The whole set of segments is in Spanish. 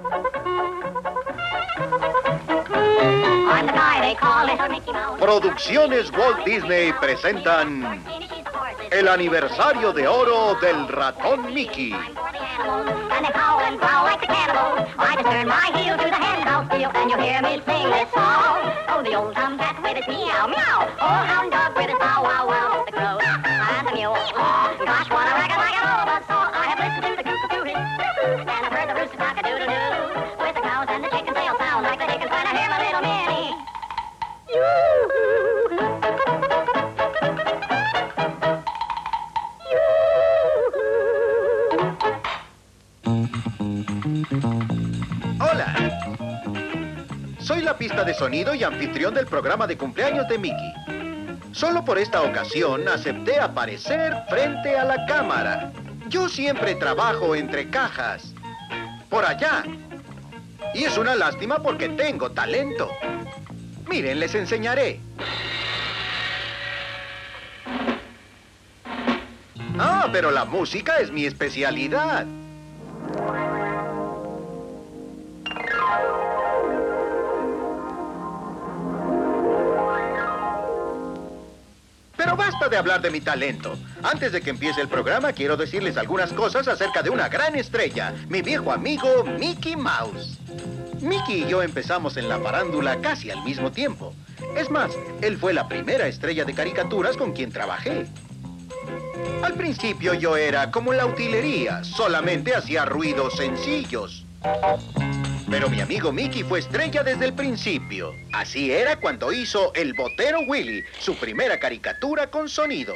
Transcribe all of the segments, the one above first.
Producciones Walt Disney presentan el aniversario de oro del ratón Mickey. Hola, soy la pista de sonido y anfitrión del programa de cumpleaños de Mickey. Solo por esta ocasión acepté aparecer frente a la cámara. Yo siempre trabajo entre cajas, por allá. Y es una lástima porque tengo talento. Miren, les enseñaré. Ah, pero la música es mi especialidad. Pero basta de hablar de mi talento. Antes de que empiece el programa, quiero decirles algunas cosas acerca de una gran estrella, mi viejo amigo Mickey Mouse. Mickey y yo empezamos en la farándula casi al mismo tiempo. Es más, él fue la primera estrella de caricaturas con quien trabajé. Al principio yo era como la utilería, solamente hacía ruidos sencillos. Pero mi amigo Mickey fue estrella desde el principio. Así era cuando hizo El Botero Willy, su primera caricatura con sonido.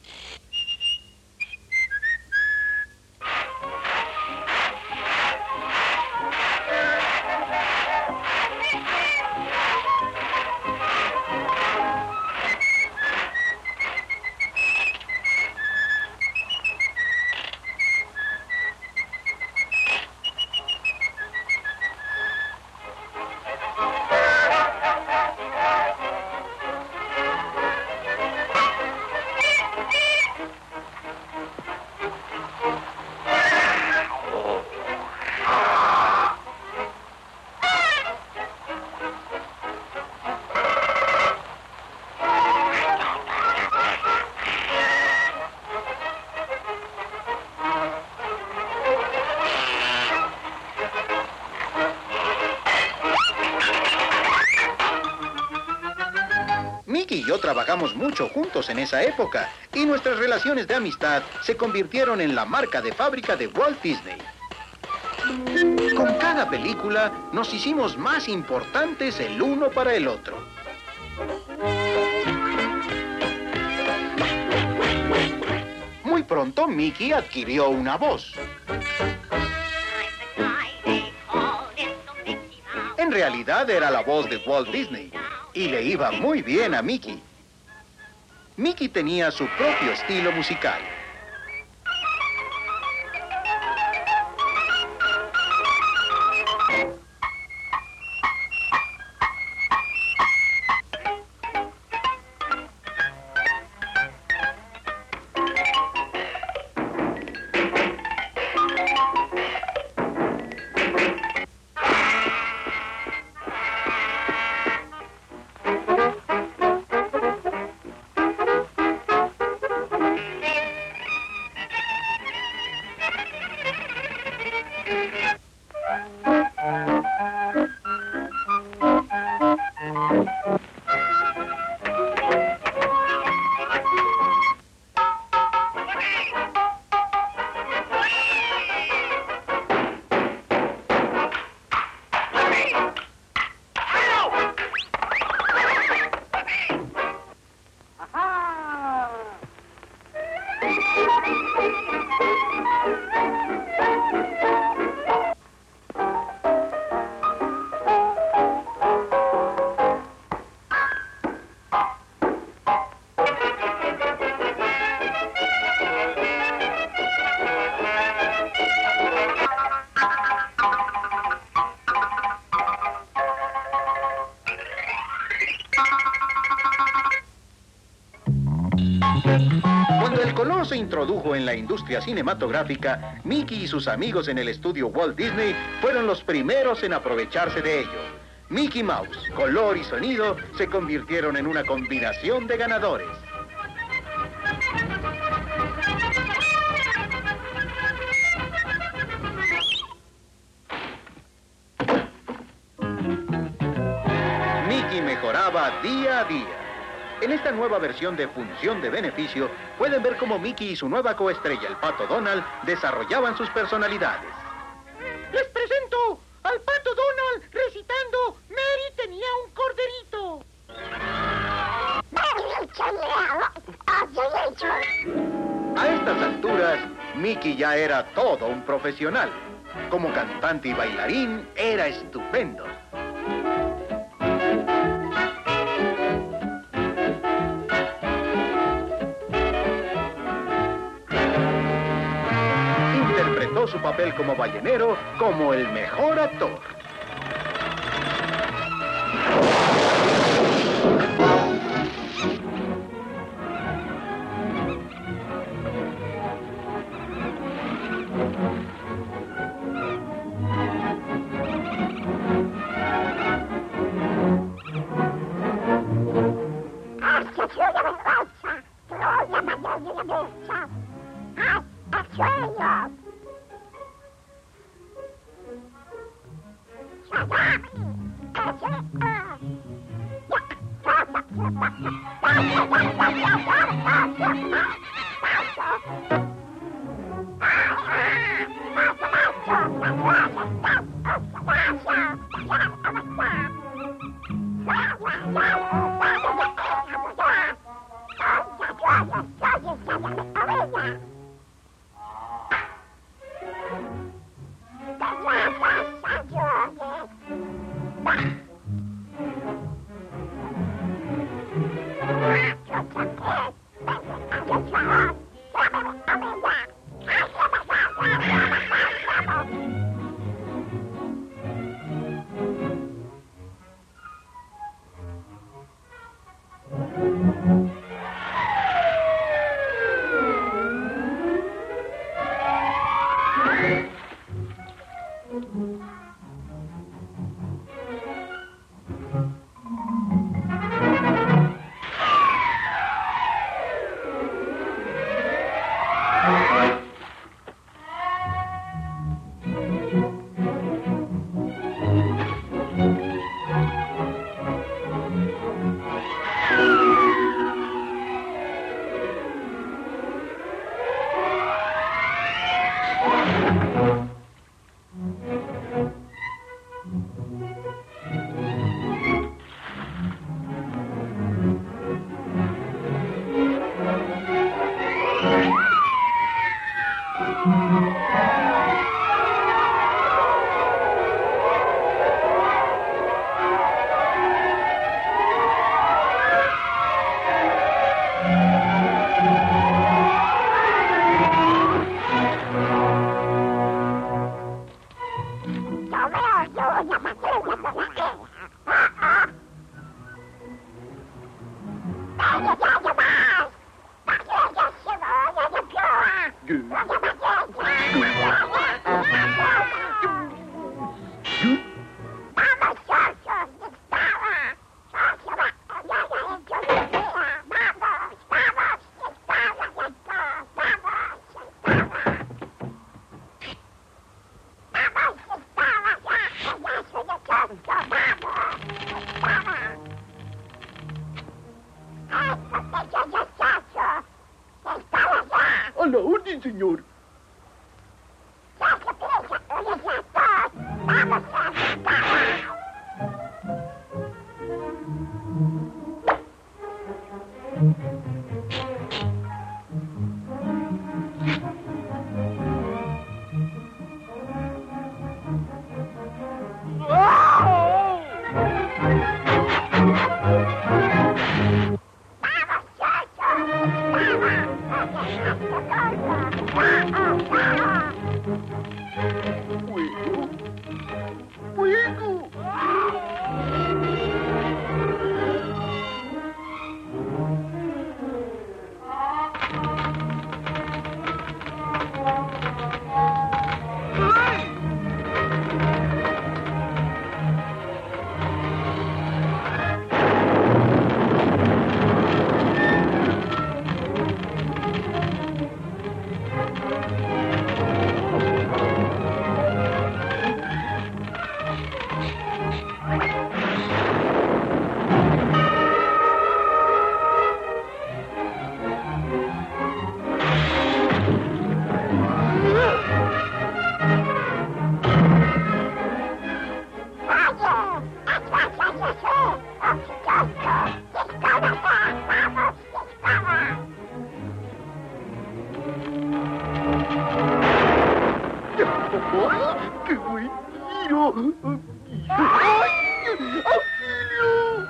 Mickey y yo trabajamos mucho juntos en esa época y nuestras relaciones de amistad se convirtieron en la marca de fábrica de Walt Disney. Con cada película nos hicimos más importantes el uno para el otro. Muy pronto Mickey adquirió una voz. En realidad era la voz de Walt Disney. Y le iba muy bien a Mickey. Mickey tenía su propio estilo musical. no se introdujo en la industria cinematográfica, Mickey y sus amigos en el estudio Walt Disney fueron los primeros en aprovecharse de ello. Mickey Mouse, color y sonido se convirtieron en una combinación de ganadores. Mickey mejoraba día a día. En esta nueva versión de Función de Beneficio, pueden ver cómo Mickey y su nueva coestrella, el Pato Donald, desarrollaban sus personalidades. Les presento al Pato Donald recitando Mary tenía un corderito. A estas alturas, Mickey ya era todo un profesional. Como cantante y bailarín, era estupendo. Interpretó su papel como ballenero como el mejor actor. A la orden, señor. ¡Ay! ¡Auxilio!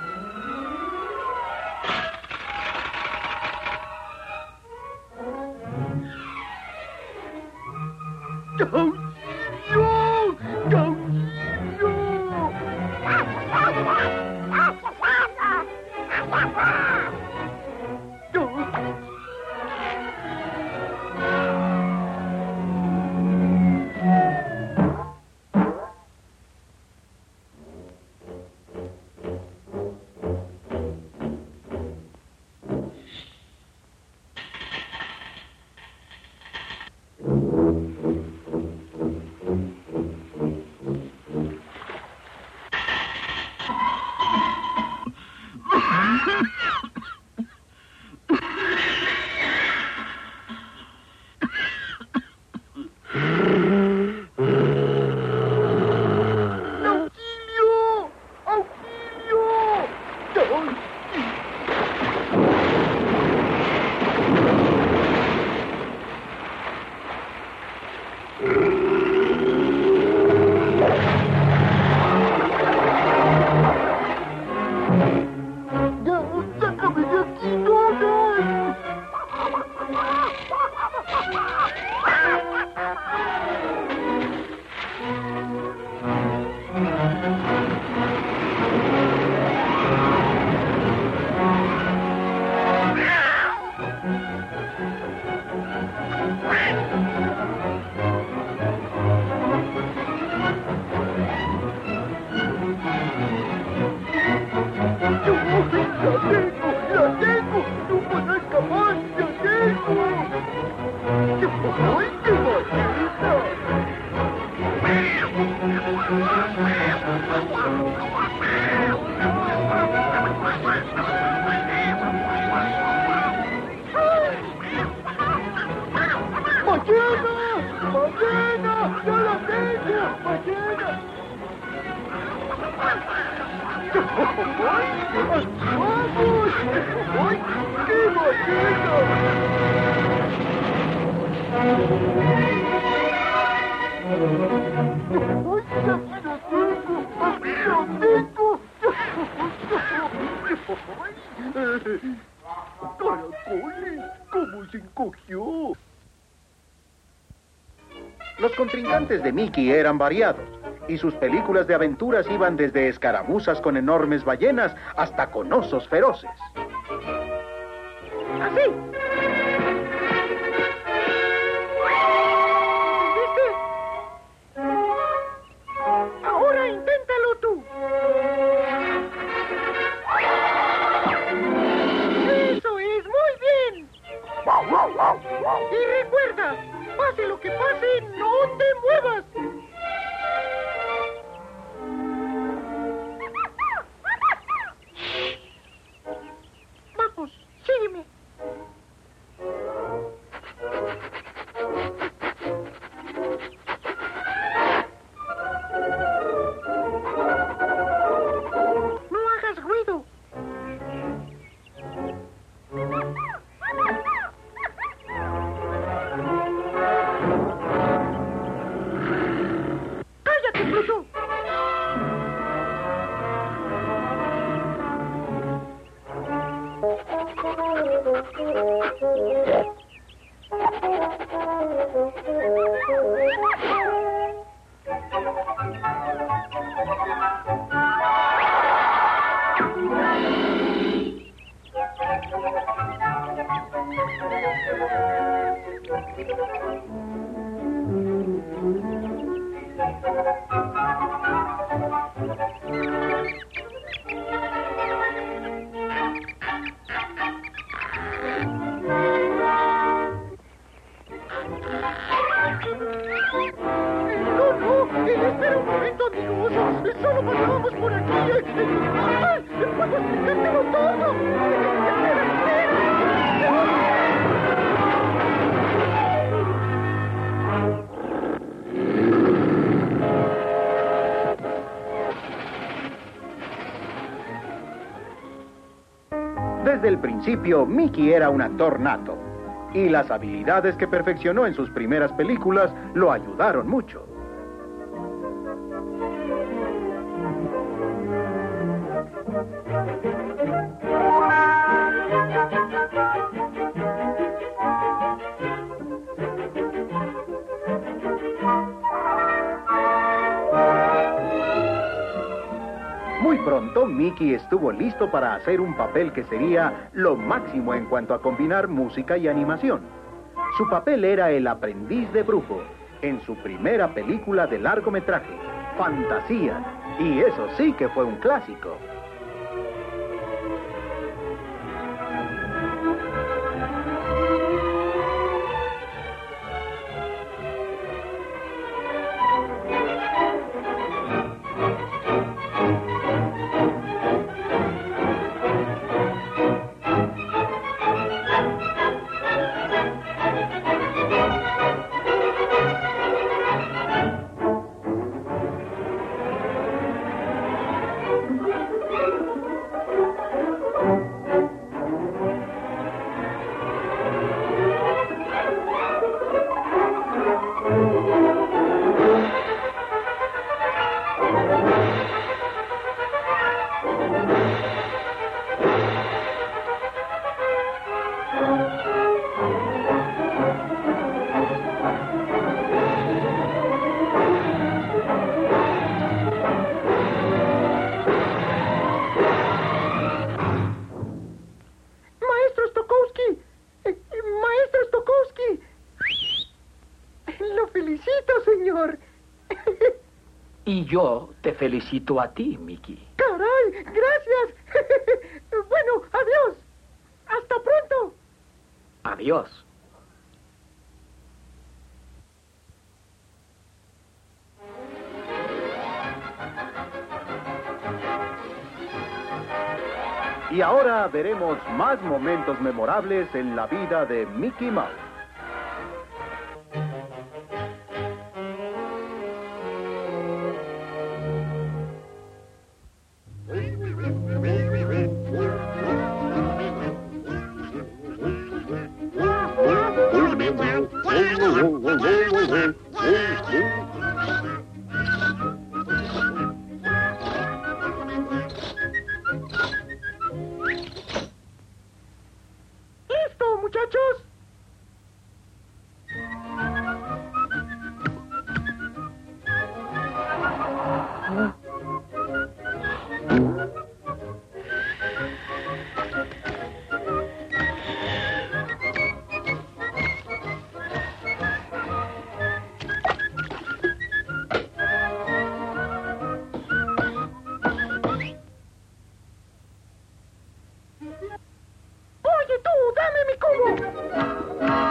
¿Cómo se encogió? Los contrincantes de Mickey eran variados, y sus películas de aventuras iban desde escaramuzas con enormes ballenas hasta con osos feroces. ¡Así! ¿Viste? Ahora inténtalo tú. ¡Eso es! ¡Muy bien! Y recuerda, pase lo que pase, no te muevas. Vamos, sígueme. No hagas ruido. ¡Cállate, Pluto! Espera un momento, amigos. Solo pasábamos por aquí. ¡Ah! ¡Puedo explicártelo todo! Desde el principio, Mickey era un actor nato, y las habilidades que perfeccionó en sus primeras películas lo ayudaron mucho. Muy pronto, Mickey estuvo listo para hacer un papel que sería lo máximo en cuanto a combinar música y animación. Su papel era el aprendiz de brujo, en su primera película de largometraje, Fantasía. Y eso sí que fue un clásico. Maestro Stokowski, maestro Stokowski. Lo felicito, señor. Y yo te felicito a ti, Mickey. Caray, gracias. Bueno, adiós. Hasta pronto. Adiós. Y ahora veremos más momentos memorables en la vida de Mickey Mouse. Listo, muchachos. Oye tú, dame mi cubo.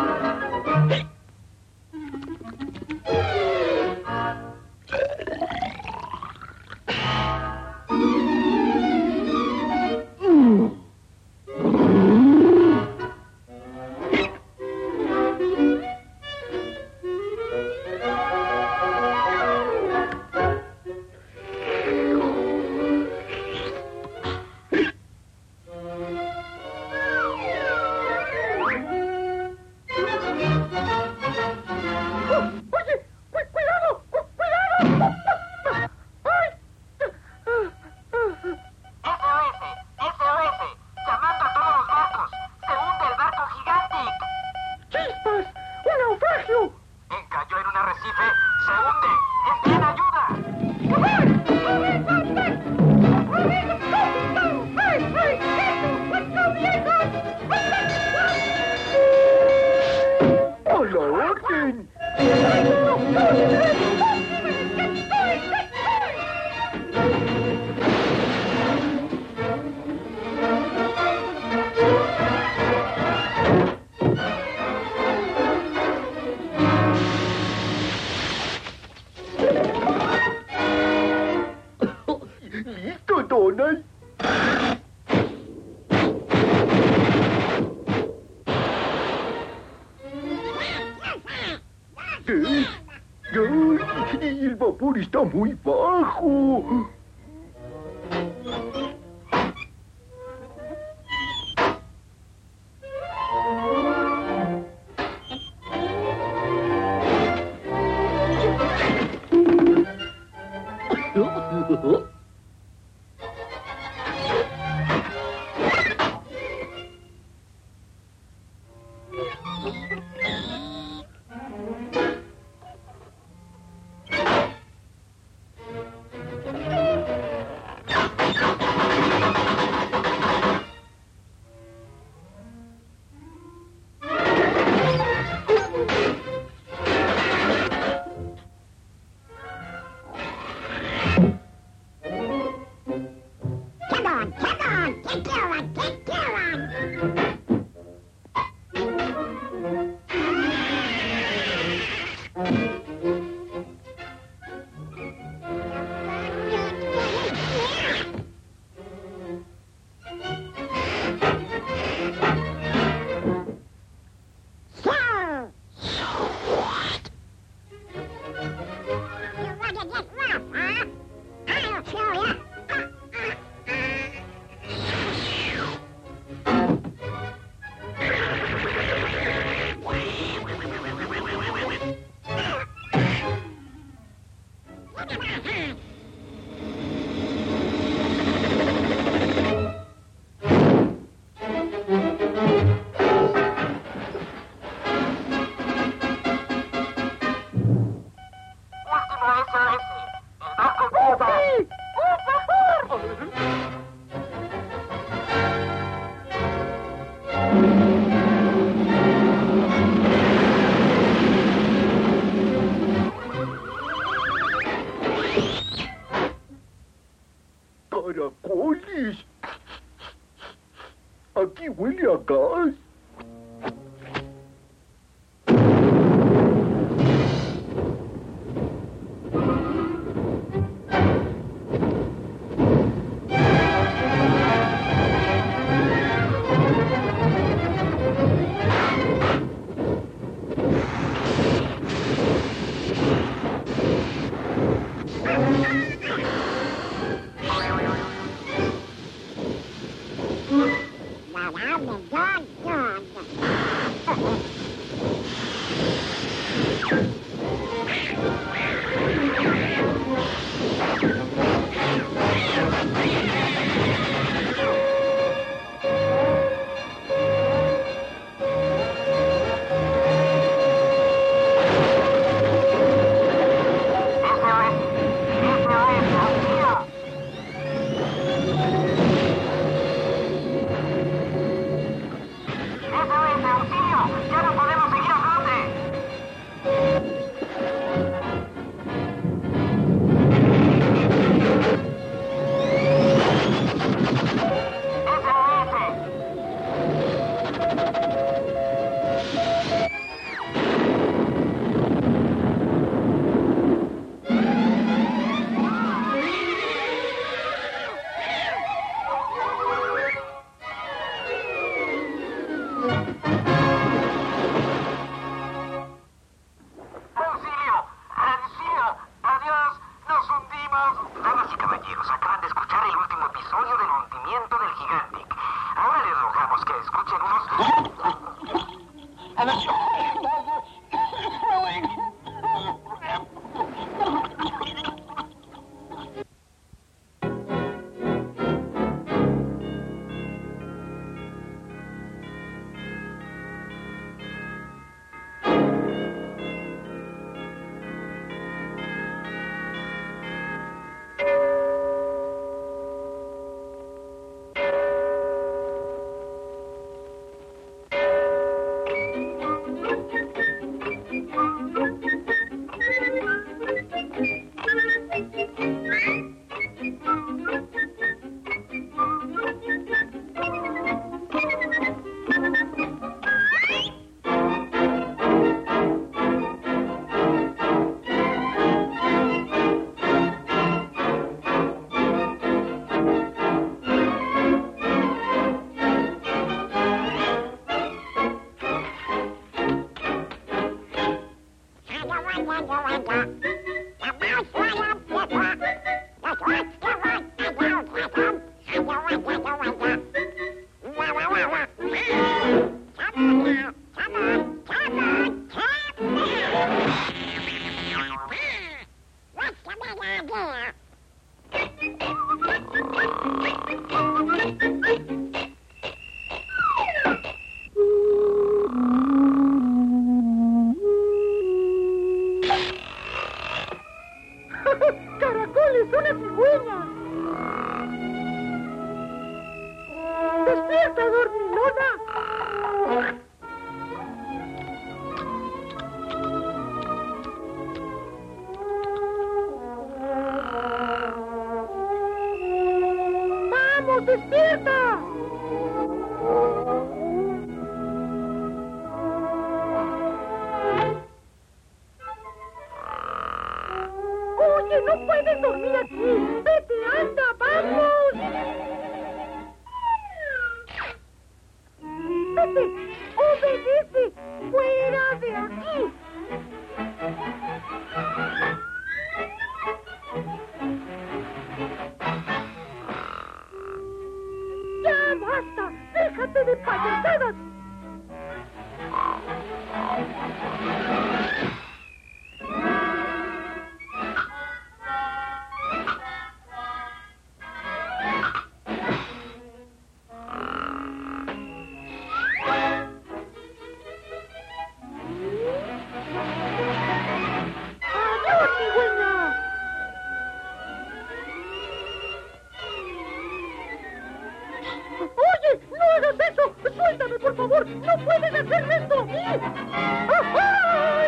Oye, cuidado, cuidado. ¡Ay! SOS, llamando a todos los barcos. Se hunde el barco Gigantic. ¡Chispas! ¡Un naufragio! Cayó en un arrecife. Se hunde. ¡Envíen ayuda! ¡A la orden! ¿Listo, Donald? ¿Qué? ¡Ay! El vapor está muy bajo. ayuda! ¡Sí! ¡Por favor! ¡Caracoles! Aquí huele a gas. ¡Caracoles, una cigüeña! ¡Despierta, dormilona! ¡Vamos, despierta! Oye, no puedes dormir aquí. Vete, anda, vamos. Vete, obedece. Fuera de aquí. Ya basta. Déjate de payasadas. por favor! ¡No pueden hacerme esto a mí! ¡Ay!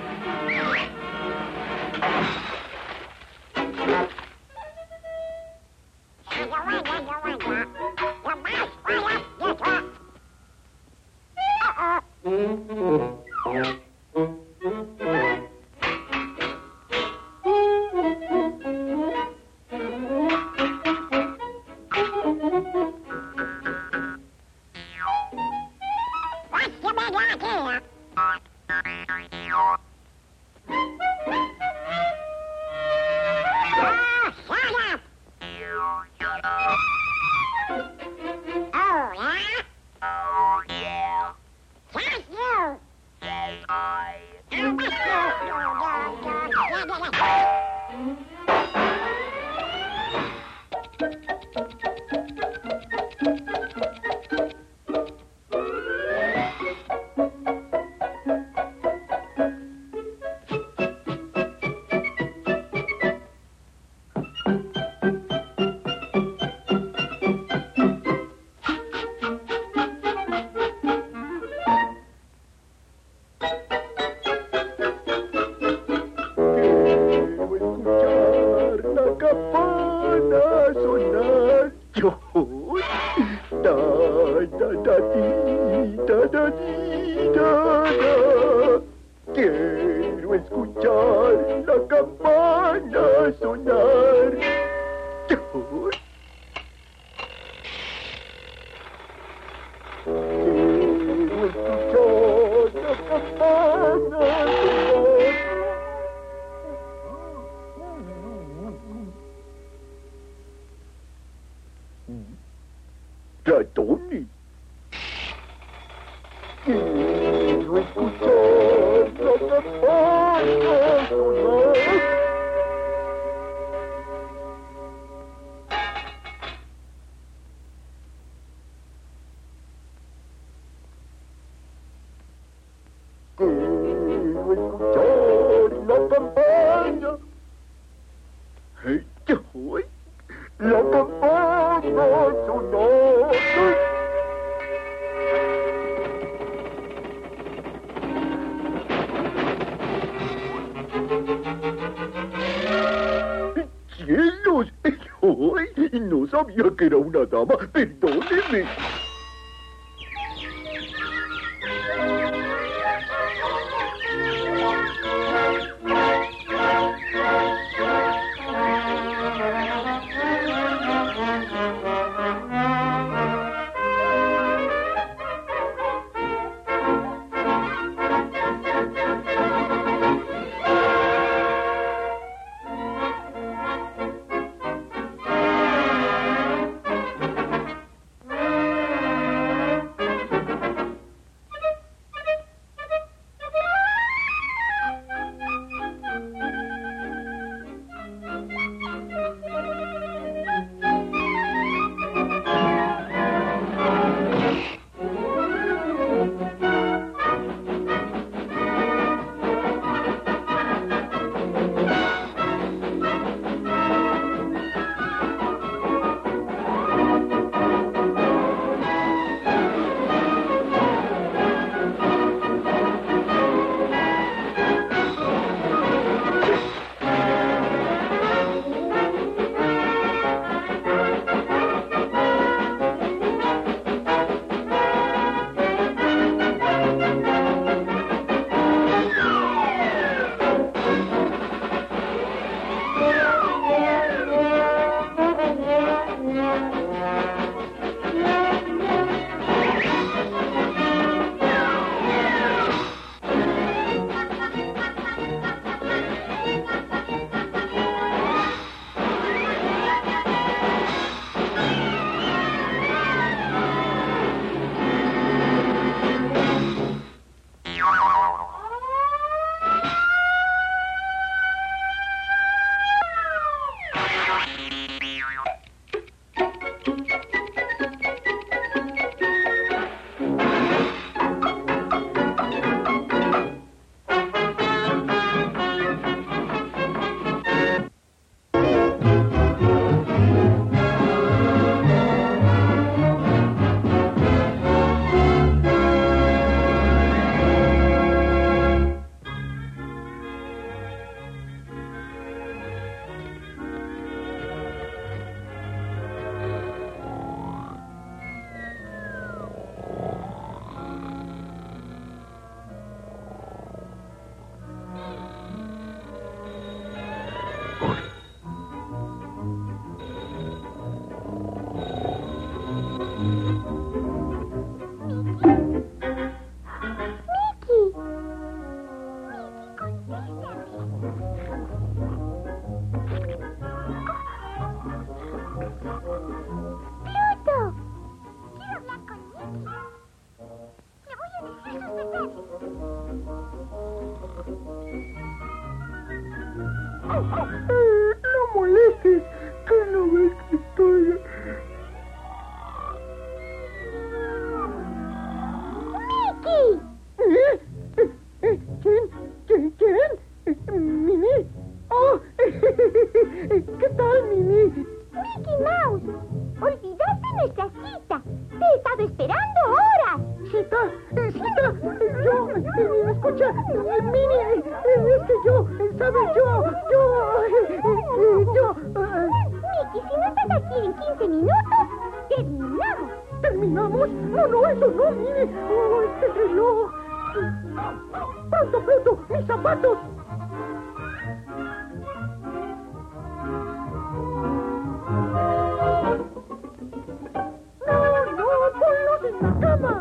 Quiero escuchar la campana sonar. Quiero escuchar la campana sonar. Ratones. Quiero escuchar la campana sonar. Quiero escuchar la campana. La campana sonar. ¡Cielos! ¡Ay! No sabía que era una dama. Perdóneme. ¡Pluto! Quiero hablar con Mickey. Le voy a decir sus detalles. No molestes, que no ves que estoy... ¡Mickey! ¿Quién? ¿Mini? Oh, ¿qué tal, Mini? ¡Mickey Mouse! ¡Olvidaste nuestra cita! ¡Te he estado esperando horas! Cita, yo, escucha, Mini, es que yo, ¿sabes? Mickey, si no estás aquí en 15 minutos, terminamos. ¿Terminamos? No, eso no, Mini. Oh, este reloj. Pronto, mis zapatos. No, ponlos en la cama.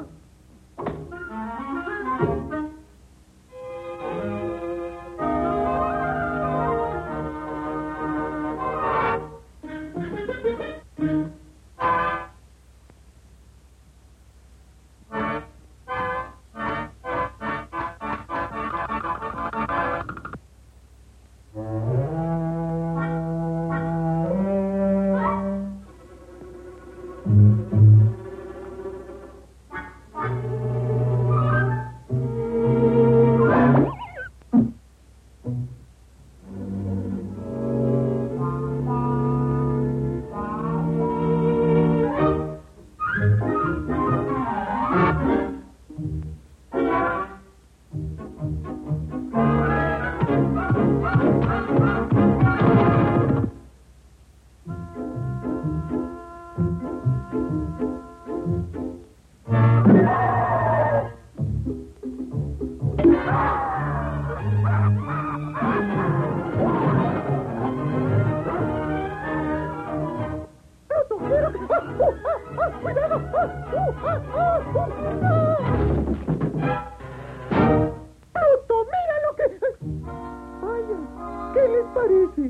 ¡Pluto, mira lo que... Vaya, ¿qué les parece?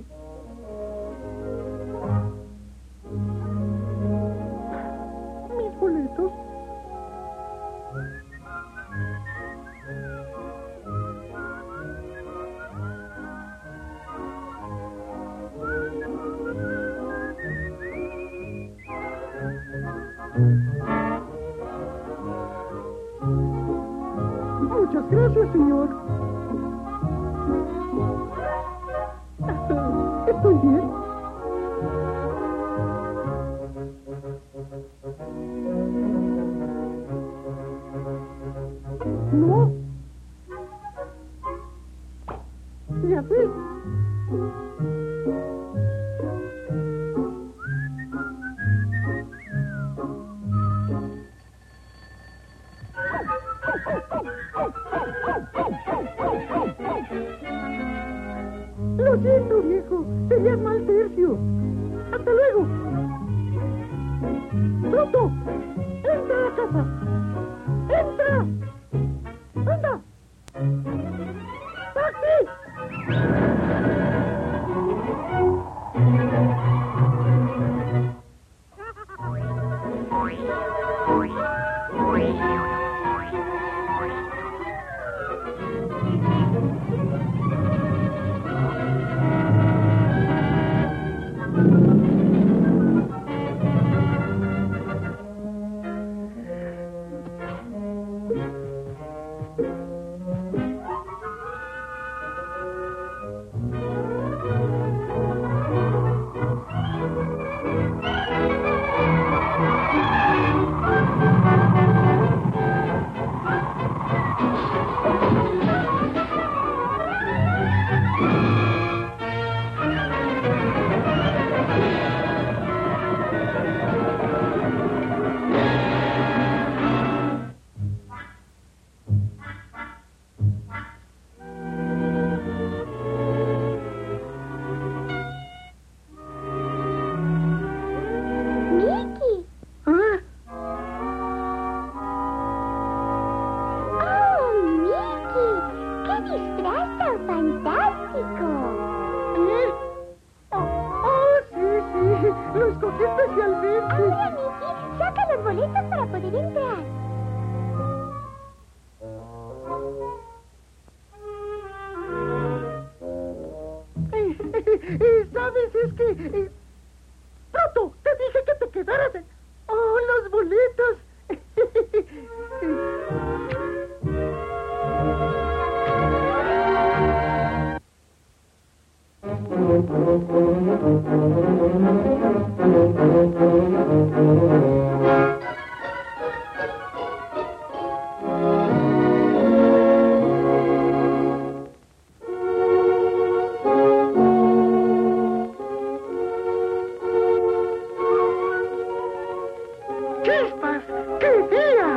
Mis boletos. Muchas gracias, señor. ¿Estoy bien? ¿No? Ya sé. Lo siento, viejo. Sería mal tercio. Hasta luego. Pronto. Entra a la casa. ¡Entra! ¡Anda! ¡Taxi! especialmente. Ahora, Mickey, saca los boletos para poder entrar. ¿Sabes? Es que... Proto, te dije que te quedaras. ¡Oh, los boletos! ¡Chispas! ¡Qué día!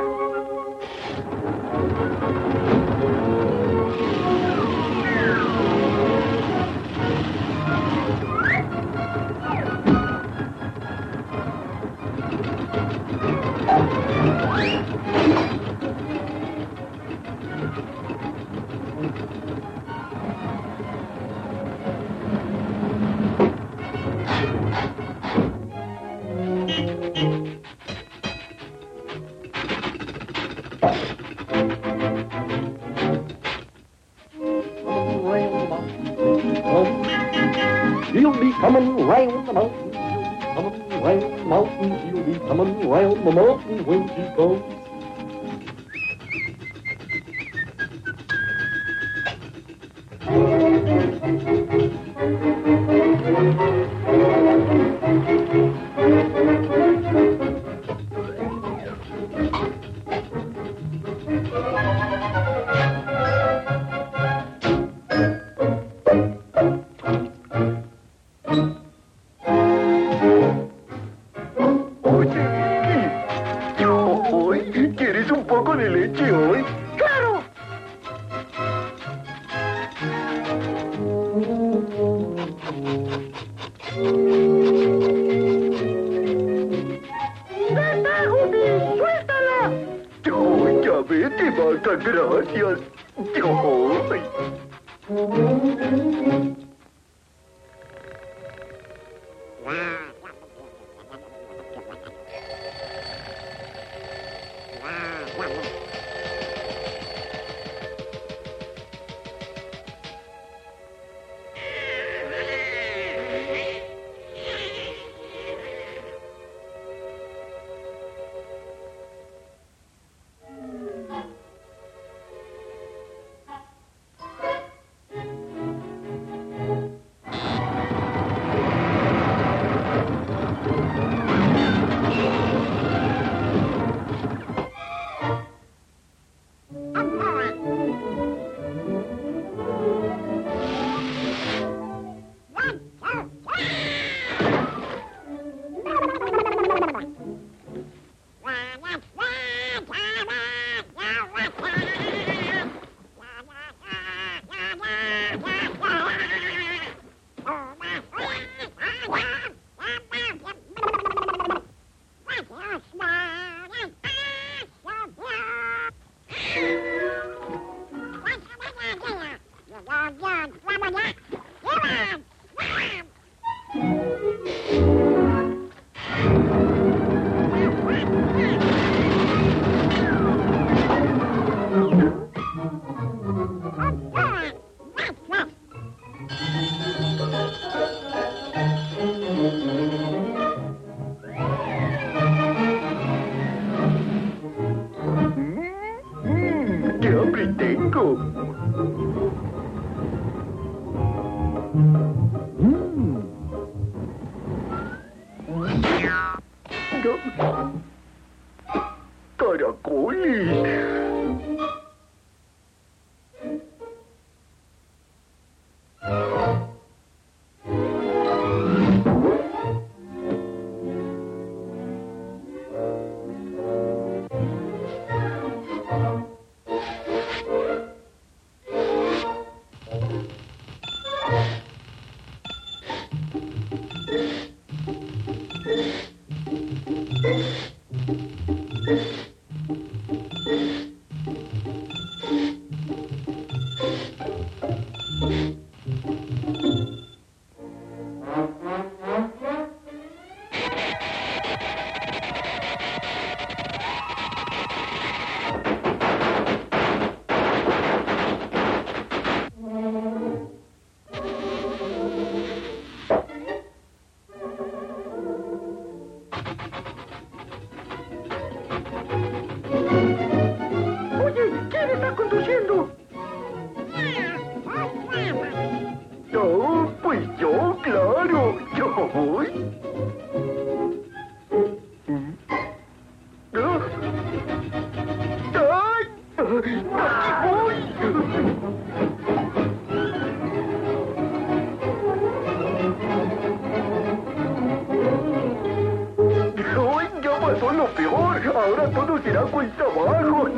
She'll be coming round the mountain, coming round the mountain. She'll be coming round the mountain when she comes. Oye, ¿quieres un poco de leche hoy? ¡Claro! ¡Vete, Woody! ¡Suéltala! ¡Ay, ya vete, Marta, gracias! ¡Ay! ¡Qué hambre tengo! ¡Caracoles! ¡Ay, ya pasó lo peor! Ahora todo será cuesta abajo.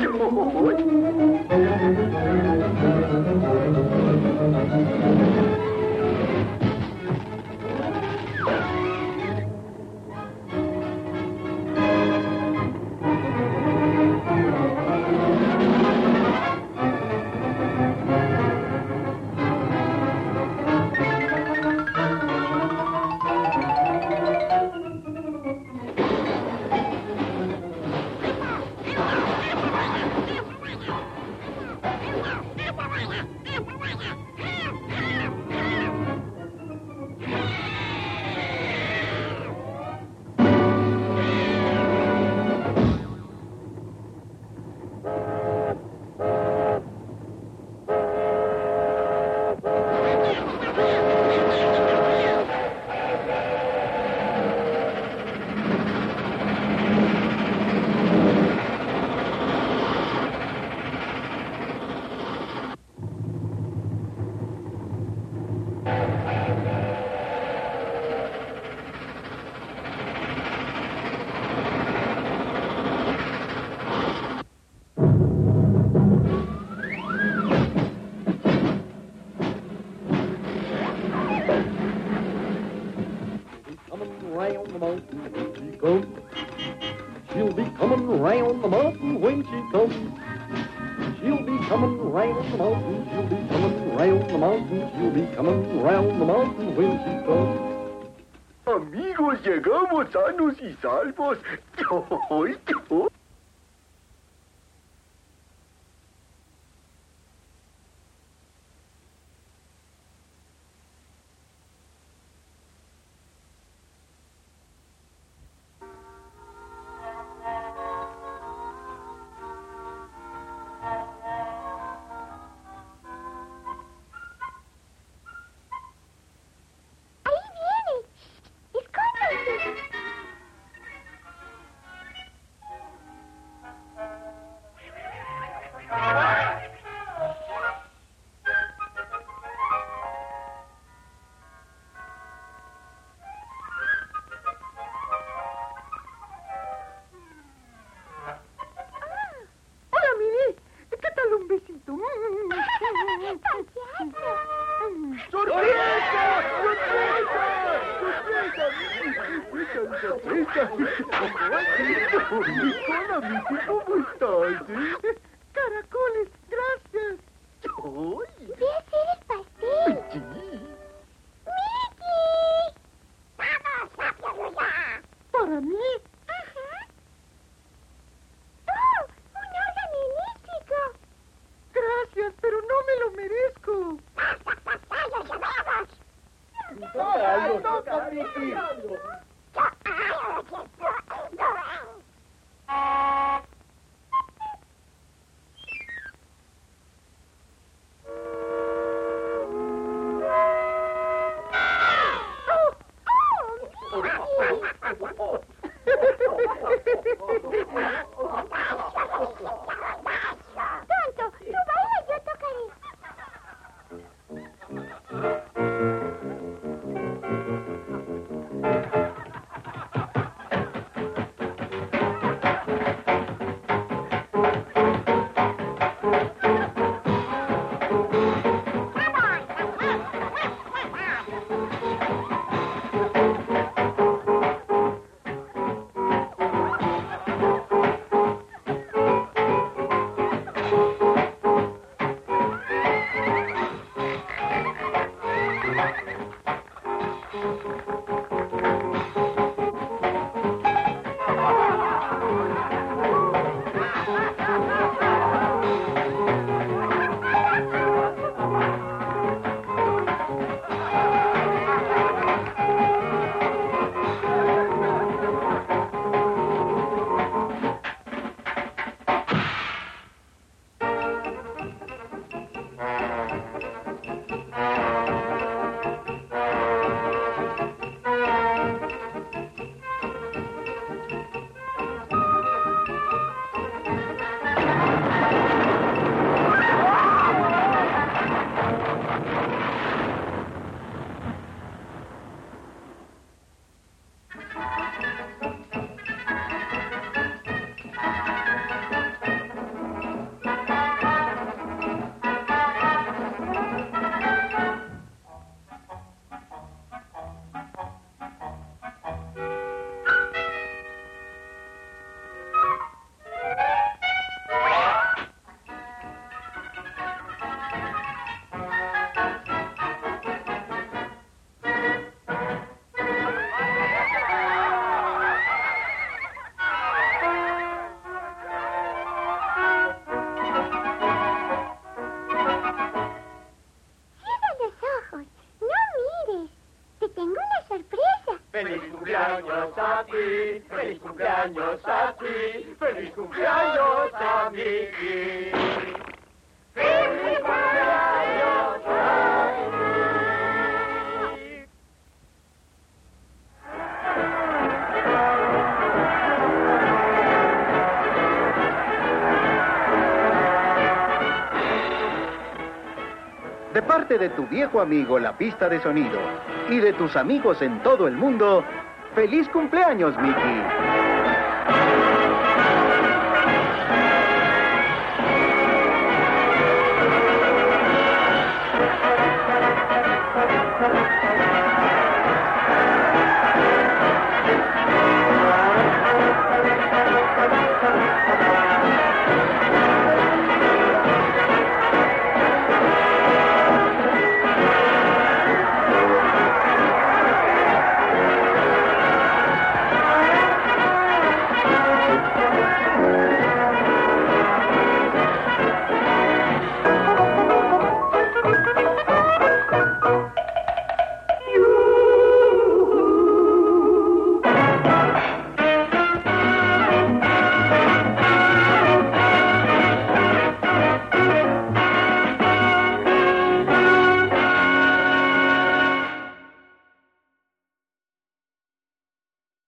She'll be coming round the mountain when she comes. She'll be coming round the mountain. She'll be coming round the mountain. She'll be coming round the mountain when she comes. Amigos, llegamos sanos y salvos. Ahí viene. Escóndete. Hola, Mini. ¿Qué tal un besito? ¡Sorpresa! ¡Sorpresa! Hola, Miki, ¿cómo estás? Caracoles, gracias. Ve a hacer el pastel. Sí. ¡Mickey! ¡Vamos, rápido ya! ¿Para mí? ¡Ajá! ¡Oh! ¡Un órgano eléctrico! Gracias, pero no me lo merezco. ¡Basta, pasallos, ya vamos! Toca, Miki. cumpleaños a ti, feliz cumpleaños a ti, feliz cumpleaños a Mickey. ¡Feliz cumpleaños a ti! De parte de tu viejo amigo La Pista de Sonido y de tus amigos en todo el mundo, ¡feliz cumpleaños, Mickey!